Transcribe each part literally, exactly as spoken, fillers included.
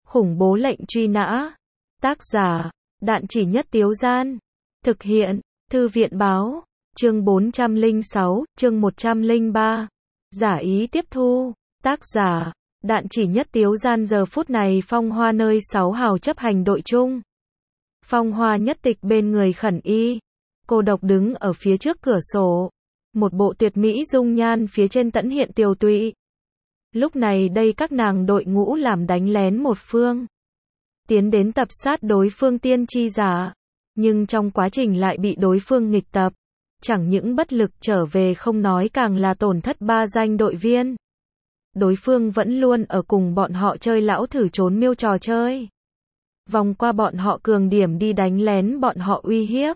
Khủng bố lệnh truy nã. Tác giả, Đạn Chỉ Nhất Tiếu Gian. Thực hiện, Thư viện Báo. Chương bốn trăm lẻ sáu, chương một trăm lẻ ba. Giả ý tiếp thu. Tác giả, Đạn Chỉ Nhất Tiếu Gian. Giờ phút này Phong Hoa nơi sáu hào chấp hành đội chung. Phong Hoa nhất tịch bên người Khẩn Y. Cô độc đứng ở phía trước cửa sổ. Một bộ tuyệt mỹ dung nhan phía trên tẫn hiện tiều tụy. Lúc này đây các nàng đội ngũ làm đánh lén một phương. Tiến đến tập sát đối phương tiên tri giả. Nhưng trong quá trình lại bị đối phương nghịch tập. Chẳng những bất lực trở về không nói càng là tổn thất ba danh đội viên. Đối phương vẫn luôn ở cùng bọn họ chơi lão thử trốn miêu trò chơi. Vòng qua bọn họ cường điểm đi đánh lén bọn họ uy hiếp.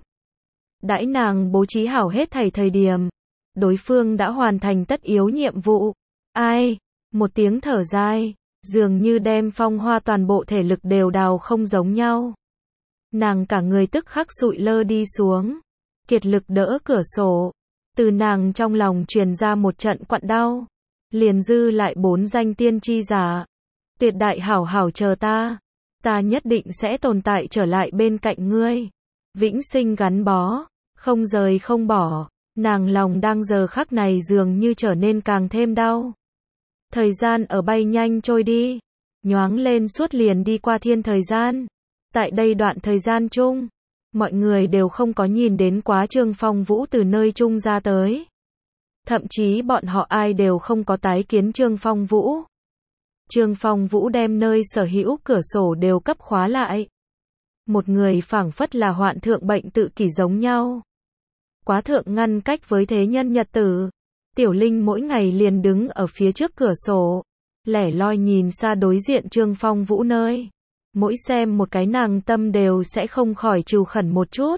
Đãi nàng bố trí hảo hết thảy thời điểm. Đối phương đã hoàn thành tất yếu nhiệm vụ. Ai? Một tiếng thở dài. Dường như đem Phong Hoa toàn bộ thể lực đều đào không giống nhau. Nàng cả người tức khắc sụi lơ đi xuống. Kiệt lực đỡ cửa sổ. Từ nàng trong lòng truyền ra một trận quặn đau. Liền dư lại bốn danh tiên tri giả. Tuyệt đại hảo hảo chờ ta. Ta nhất định sẽ tồn tại trở lại bên cạnh ngươi. Vĩnh sinh gắn bó. Không rời không bỏ. Nàng lòng đang giờ khắc này dường như trở nên càng thêm đau. Thời gian ở bay nhanh trôi đi. Nhoáng lên suốt liền đi qua thiên thời gian. Tại đây đoạn thời gian chung. Mọi người đều không có nhìn đến quá Trương Phong Vũ từ nơi chung ra tới. Thậm chí bọn họ ai đều không có tái kiến Trương Phong Vũ. Trương Phong Vũ đem nơi sở hữu cửa sổ đều cấp khóa lại. Một người phảng phất là hoạn thượng bệnh tự kỷ giống nhau. Quá thượng ngăn cách với thế nhân nhật tử. Tiểu Linh mỗi ngày liền đứng ở phía trước cửa sổ. Lẻ loi nhìn xa đối diện Trương Phong Vũ nơi. Mỗi xem một cái nàng tâm đều sẽ không khỏi trừu khẩn một chút.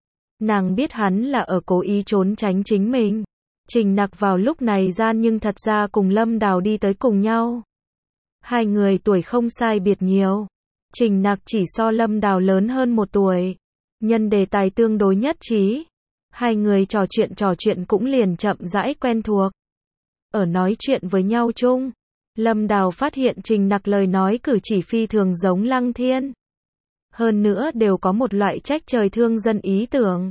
Nàng biết hắn là ở cố ý trốn tránh chính mình. Trình Nặc vào lúc này gian nhưng thật ra cùng Lâm Đào đi tới cùng nhau. Hai người tuổi không sai biệt nhiều. Trình Nặc chỉ so Lâm Đào lớn hơn một tuổi. Nhân đề tài tương đối nhất trí. Hai người trò chuyện trò chuyện cũng liền chậm rãi quen thuộc. Ở nói chuyện với nhau chung. Lâm Đào phát hiện Trình Nặc lời nói cử chỉ phi thường giống Lăng Thiên. Hơn nữa đều có một loại trách trời thương dân ý tưởng.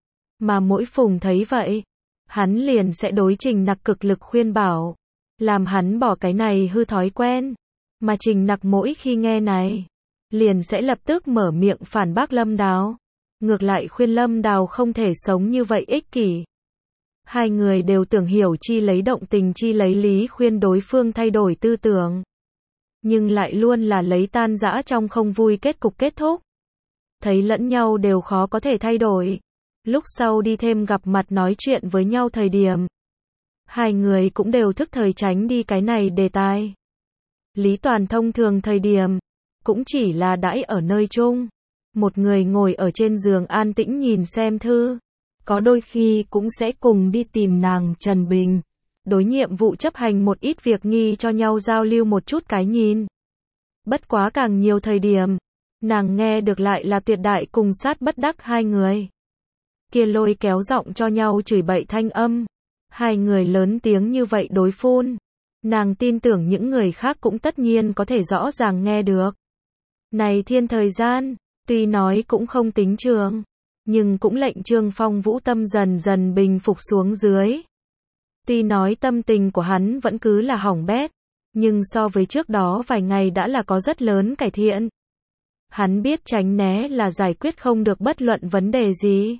Mà mỗi phùng thấy vậy, hắn liền sẽ đối Trình Nặc cực lực khuyên bảo. Làm hắn bỏ cái này hư thói quen. Mà Trình Nặc mỗi khi nghe này, liền sẽ lập tức mở miệng phản bác Lâm Đào. Ngược lại khuyên Lâm Đào không thể sống như vậy ích kỷ. Hai người đều tưởng hiểu chi lấy động tình chi lấy lý khuyên đối phương thay đổi tư tưởng. Nhưng lại luôn là lấy tan rã trong không vui kết cục kết thúc. Thấy lẫn nhau đều khó có thể thay đổi. Lúc sau đi thêm gặp mặt nói chuyện với nhau thời điểm. Hai người cũng đều thức thời tránh đi cái này đề tài. Lý Toàn thông thường thời điểm. Cũng chỉ là đãi ở nơi chung. Một người ngồi ở trên giường an tĩnh nhìn xem thư. Có đôi khi cũng sẽ cùng đi tìm nàng Trần Bình. Đối nhiệm vụ chấp hành một ít việc nghi cho nhau giao lưu một chút cái nhìn. Bất quá càng nhiều thời điểm. Nàng nghe được lại là tuyệt đại cùng sát bất đắc hai người. Kia lôi kéo giọng cho nhau chửi bậy thanh âm. Hai người lớn tiếng như vậy đối phun. Nàng tin tưởng những người khác cũng tất nhiên có thể rõ ràng nghe được. Này thiên thời gian. Tuy nói cũng không tính trường. Nhưng cũng lệnh Trương Phong Vũ tâm dần dần bình phục xuống dưới. Tuy nói tâm tình của hắn vẫn cứ là hỏng bét. Nhưng so với trước đó vài ngày đã là có rất lớn cải thiện. Hắn biết tránh né là giải quyết không được bất luận vấn đề gì.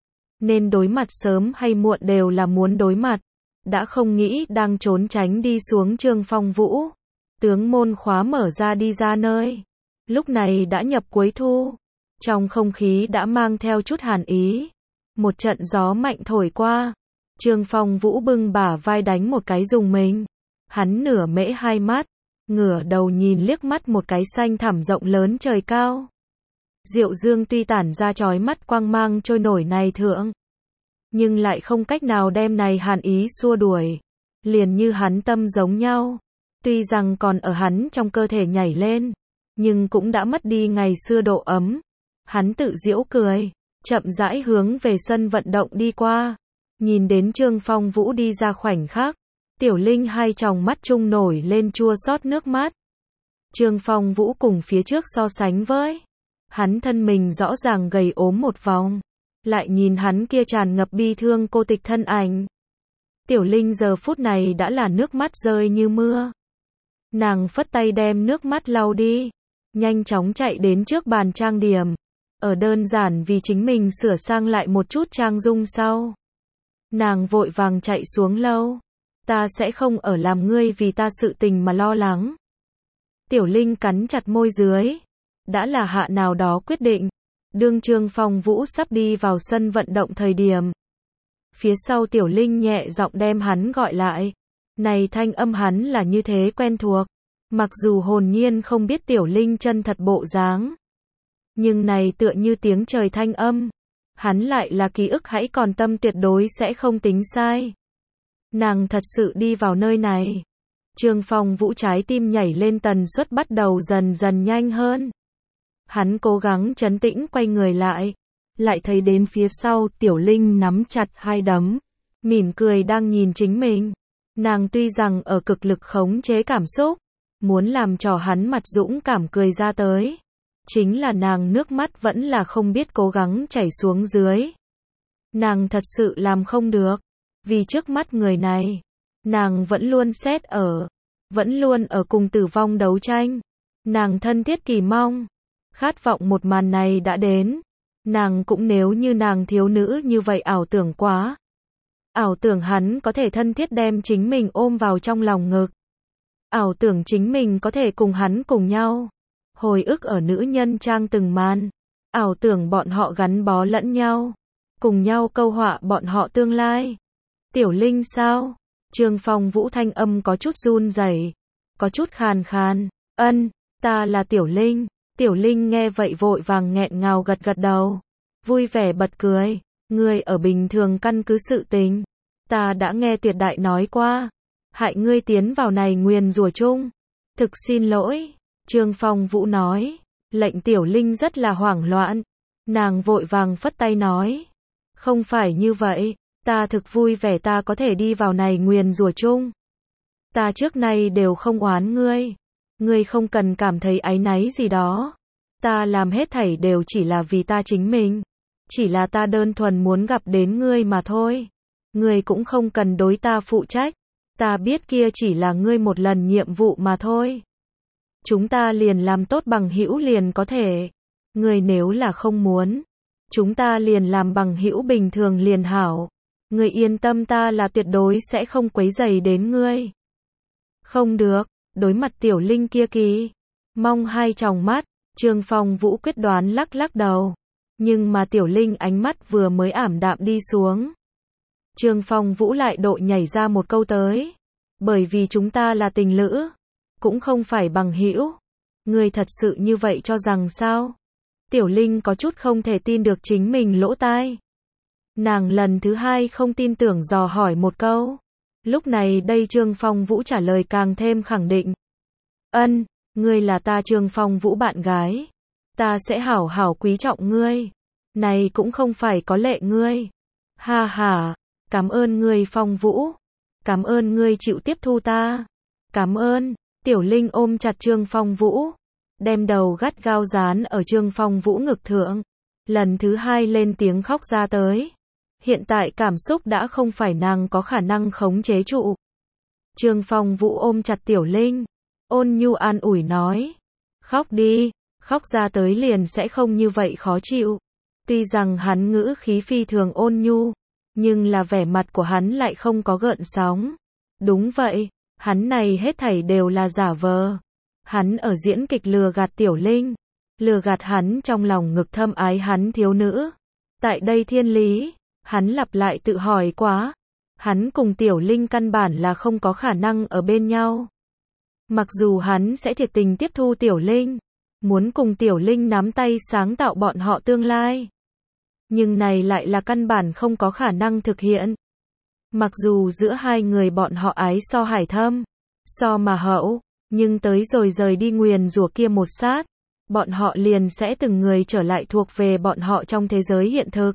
Nên đối mặt sớm hay muộn đều là muốn đối mặt. Đã không nghĩ đang trốn tránh đi xuống Trương Phong Vũ. Tướng môn khóa mở ra đi ra nơi. Lúc này đã nhập cuối thu. Trong không khí đã mang theo chút hàn ý. Một trận gió mạnh thổi qua. Trương Phong Vũ bưng bả vai đánh một cái dùng mình. Hắn nửa mễ hai mắt. Ngửa đầu nhìn liếc mắt một cái xanh thẳm rộng lớn trời cao. Diệu dương tuy tản ra chói mắt quang mang trôi nổi này thượng. Nhưng lại không cách nào đem này hàn ý xua đuổi. Liền như hắn tâm giống nhau. Tuy rằng còn ở hắn trong cơ thể nhảy lên. Nhưng cũng đã mất đi ngày xưa độ ấm. Hắn tự giễu cười, chậm rãi hướng về sân vận động đi qua. Nhìn đến Trương Phong Vũ đi ra khoảnh khắc, Tiểu Linh hai tròng mắt chung nổi lên chua xót nước mắt. Trương Phong Vũ cùng phía trước so sánh với, hắn thân mình rõ ràng gầy ốm một vòng, lại nhìn hắn kia tràn ngập bi thương cô tịch thân ảnh. Tiểu Linh giờ phút này đã là nước mắt rơi như mưa. Nàng phất tay đem nước mắt lau đi, nhanh chóng chạy đến trước bàn trang điểm, ở đơn giản vì chính mình sửa sang lại một chút trang dung sau. Nàng vội vàng chạy xuống lâu, ta sẽ không ở làm ngươi vì ta sự tình mà lo lắng. Tiểu Linh cắn chặt môi dưới, đã là hạ nào đó quyết định. Đương Trương Phong Vũ sắp đi vào sân vận động thời điểm, phía sau Tiểu Linh nhẹ giọng đem hắn gọi lại. Này thanh âm hắn là như thế quen thuộc, mặc dù hồn nhiên không biết Tiểu Linh chân thật bộ dáng, nhưng này tựa như tiếng trời thanh âm, hắn lại là ký ức hãy còn tâm tuyệt đối sẽ không tính sai. Nàng thật sự đi vào nơi này. Trương Phong Vũ trái tim nhảy lên tần suất bắt đầu dần dần nhanh hơn. Hắn cố gắng trấn tĩnh quay người lại, lại thấy đến phía sau Tiểu Linh nắm chặt hai đấm, mỉm cười đang nhìn chính mình. Nàng tuy rằng ở cực lực khống chế cảm xúc, muốn làm cho hắn mặt dũng cảm cười ra tới, chính là nàng nước mắt vẫn là không biết cố gắng chảy xuống dưới. Nàng thật sự làm không được, vì trước mắt người này, nàng vẫn luôn xét ở, vẫn luôn ở cùng tử vong đấu tranh. Nàng thân thiết kỳ mong, khát vọng một màn này đã đến. Nàng cũng nếu như nàng thiếu nữ như vậy ảo tưởng quá. Ảo tưởng hắn có thể thân thiết đem chính mình ôm vào trong lòng ngực. Ảo tưởng chính mình có thể cùng hắn cùng nhau. Hồi ức ở nữ nhân trang từng màn. Ảo tưởng bọn họ gắn bó lẫn nhau. Cùng nhau câu họa bọn họ tương lai. Tiểu Linh sao? Trương Phong Vũ thanh âm có chút run rẩy, có chút khàn khàn. Ân, ta là Tiểu Linh. Tiểu Linh nghe vậy vội vàng nghẹn ngào gật gật đầu. Vui vẻ bật cười. Ngươi ở bình thường căn cứ sự tình. Ta đã nghe tuyệt đại nói qua. Hại ngươi tiến vào này nguyền rủa chung. Thực xin lỗi. Trương Phong Vũ nói. Lệnh Tiểu Linh rất là hoảng loạn. Nàng vội vàng phất tay nói. Không phải như vậy. Ta thực vui vẻ ta có thể đi vào này nguyền rủa chung. Ta trước nay đều không oán ngươi. Ngươi không cần cảm thấy áy náy gì đó. Ta làm hết thảy đều chỉ là vì ta chính mình. Chỉ là ta đơn thuần muốn gặp đến ngươi mà thôi. Ngươi cũng không cần đối ta phụ trách. Ta biết kia chỉ là ngươi một lần nhiệm vụ mà thôi. Chúng ta liền làm tốt bằng hữu liền có thể. Ngươi nếu là không muốn, chúng ta liền làm bằng hữu bình thường liền hảo. Ngươi yên tâm ta là tuyệt đối sẽ không quấy rầy đến ngươi. Không được, đối mặt Tiểu Linh kia kỳ mong hai tròng mắt, Trương Phong Vũ quyết đoán lắc lắc đầu. Nhưng mà Tiểu Linh ánh mắt vừa mới ảm đạm đi xuống. Trương Phong Vũ lại độ nhảy ra một câu tới. Bởi vì chúng ta là tình lữ, cũng không phải bằng hữu. Ngươi thật sự như vậy cho rằng sao? Tiểu Linh có chút không thể tin được chính mình lỗ tai. Nàng lần thứ hai không tin tưởng dò hỏi một câu. Lúc này đây Trương Phong Vũ trả lời càng thêm khẳng định. Ân, ngươi là ta Trương Phong Vũ bạn gái. Ta sẽ hảo hảo quý trọng ngươi. Này cũng không phải có lệ ngươi. Ha ha, cảm ơn ngươi Phong Vũ. Cảm ơn ngươi chịu tiếp thu ta. Cảm ơn. Tiểu Linh ôm chặt Trương Phong Vũ, đem đầu gắt gao dán ở Trương Phong Vũ ngực thượng. Lần thứ hai lên tiếng khóc ra tới. Hiện tại cảm xúc đã không phải nàng có khả năng khống chế trụ. Trương Phong Vũ ôm chặt Tiểu Linh, ôn nhu an ủi nói. Khóc đi, khóc ra tới liền sẽ không như vậy khó chịu. Tuy rằng hắn ngữ khí phi thường ôn nhu, nhưng là vẻ mặt của hắn lại không có gợn sóng. Đúng vậy, hắn này hết thảy đều là giả vờ. Hắn ở diễn kịch lừa gạt Tiểu Linh, lừa gạt hắn trong lòng ngực thâm ái hắn thiếu nữ. Tại đây thiên lý, hắn lặp lại tự hỏi quá, hắn cùng Tiểu Linh căn bản là không có khả năng ở bên nhau. Mặc dù hắn sẽ thiệt tình tiếp thu Tiểu Linh, muốn cùng Tiểu Linh nắm tay sáng tạo bọn họ tương lai, nhưng này lại là căn bản không có khả năng thực hiện. Mặc dù giữa hai người bọn họ ái so hải thâm, so mà hậu, nhưng tới rồi rời đi nguyền rủa kia một sát, bọn họ liền sẽ từng người trở lại thuộc về bọn họ trong thế giới hiện thực.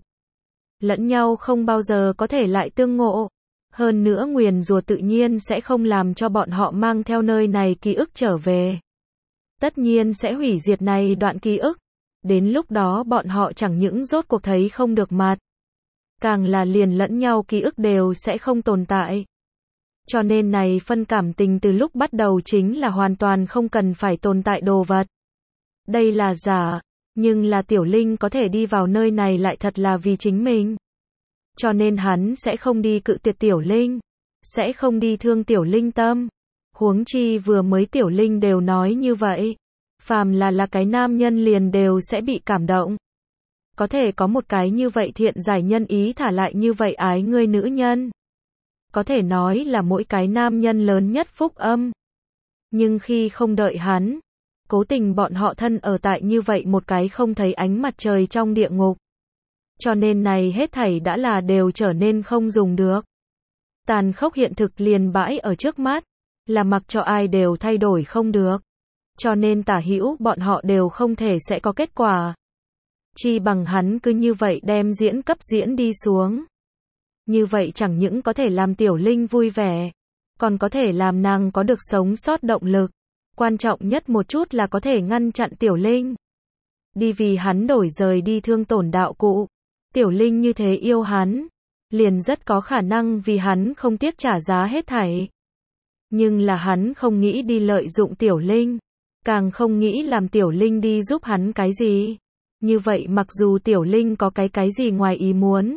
Lẫn nhau không bao giờ có thể lại tương ngộ. Hơn nữa nguyền rủa tự nhiên sẽ không làm cho bọn họ mang theo nơi này ký ức trở về. tất nhiên sẽ hủy diệt này đoạn ký ức. Đến lúc đó bọn họ chẳng những rốt cuộc thấy không được mặt, càng là liền lẫn nhau ký ức đều sẽ không tồn tại. Cho nên này phân cảm tình từ lúc bắt đầu chính là hoàn toàn không cần phải tồn tại đồ vật. Đây là giả, nhưng là Tiểu Linh có thể đi vào nơi này lại thật là vì chính mình. Cho nên hắn sẽ không đi cự tuyệt Tiểu Linh, sẽ không đi thương Tiểu Linh tâm. Huống chi vừa mới Tiểu Linh đều nói như vậy, phàm là là cái nam nhân liền đều sẽ bị cảm động. Có thể có một cái như vậy thiện giải nhân ý thả lại như vậy ái ngươi nữ nhân, có thể nói là mỗi cái nam nhân lớn nhất phúc âm. Nhưng khi không đợi hắn, cố tình bọn họ thân ở tại như vậy một cái không thấy ánh mặt trời trong địa ngục. Cho nên này hết thảy đã là đều trở nên không dùng được. Tàn khốc hiện thực liền bãi ở trước mắt, là mặc cho ai đều thay đổi không được. Cho nên tả hữu bọn họ đều không thể sẽ có kết quả. Chi bằng hắn cứ như vậy đem diễn cấp diễn đi xuống. Như vậy chẳng những có thể làm Tiểu Linh vui vẻ, còn có thể làm nàng có được sống sót động lực. Quan trọng nhất một chút là có thể ngăn chặn Tiểu Linh đi vì hắn đổi rời đi thương tổn đạo cụ. Tiểu Linh như thế yêu hắn, liền rất có khả năng vì hắn không tiếc trả giá hết thảy. Nhưng là hắn không nghĩ đi lợi dụng Tiểu Linh, càng không nghĩ làm Tiểu Linh đi giúp hắn cái gì. Như vậy mặc dù Tiểu Linh có cái cái gì ngoài ý muốn,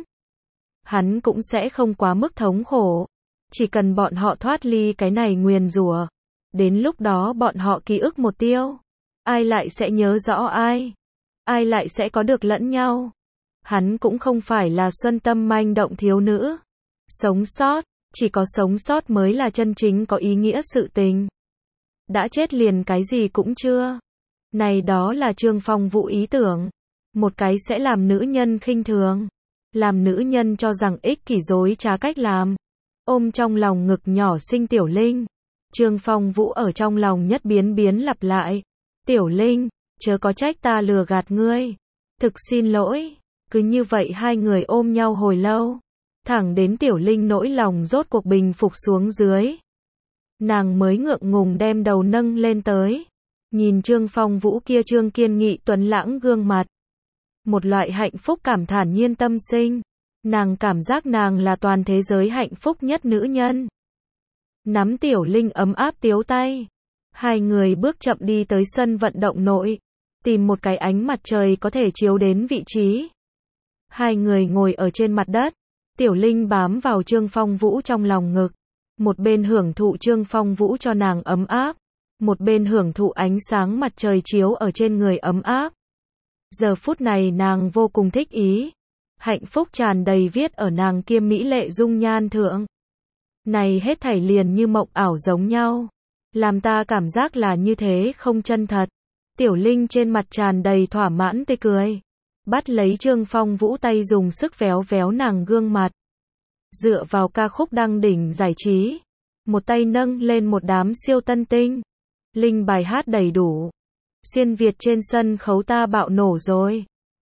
hắn cũng sẽ không quá mức thống khổ. Chỉ cần bọn họ thoát ly cái này nguyền rủa, đến lúc đó bọn họ ký ức một tiêu, ai lại sẽ nhớ rõ ai, ai lại sẽ có được lẫn nhau. Hắn cũng không phải là xuân tâm manh động thiếu nữ. Sống sót, chỉ có sống sót mới là chân chính có ý nghĩa sự tình. Đã chết liền cái gì cũng chưa. Này đó là Trương Phong Vũ ý tưởng. Một cái sẽ làm nữ nhân khinh thường, làm nữ nhân cho rằng ích kỷ dối trá cách làm. Ôm trong lòng ngực nhỏ xinh Tiểu Linh, Trương Phong Vũ ở trong lòng nhất biến biến lặp lại. Tiểu Linh, chớ có trách ta lừa gạt ngươi. Thực xin lỗi. Cứ như vậy hai người ôm nhau hồi lâu, thẳng đến Tiểu Linh nỗi lòng rốt cuộc bình phục xuống dưới. Nàng mới ngượng ngùng đem đầu nâng lên tới, nhìn Trương Phong Vũ kia trương kiên nghị tuấn lãng gương mặt. Một loại hạnh phúc cảm thản nhiên tâm sinh. Nàng cảm giác nàng là toàn thế giới hạnh phúc nhất nữ nhân. Nắm Tiểu Linh ấm áp tiếu tay, hai người bước chậm đi tới sân vận động nội, tìm một cái ánh mặt trời có thể chiếu đến vị trí. Hai người ngồi ở trên mặt đất, Tiểu Linh bám vào Trương Phong Vũ trong lòng ngực, một bên hưởng thụ Trương Phong Vũ cho nàng ấm áp, một bên hưởng thụ ánh sáng mặt trời chiếu ở trên người ấm áp. Giờ phút này nàng vô cùng thích ý, hạnh phúc tràn đầy viết ở nàng kia mỹ lệ dung nhan thượng. Này hết thảy liền như mộng ảo giống nhau, làm ta cảm giác là như thế không chân thật. Tiểu Linh trên mặt tràn đầy thỏa mãn tươi cười, bắt lấy Trương Phong Vũ tay dùng sức véo véo nàng gương mặt. Dựa vào ca khúc đăng đỉnh giải trí, một tay nâng lên một đám siêu tân tinh. Linh bài hát đầy đủ. Xuyên Việt trên sân khấu ta bạo nổ rồi.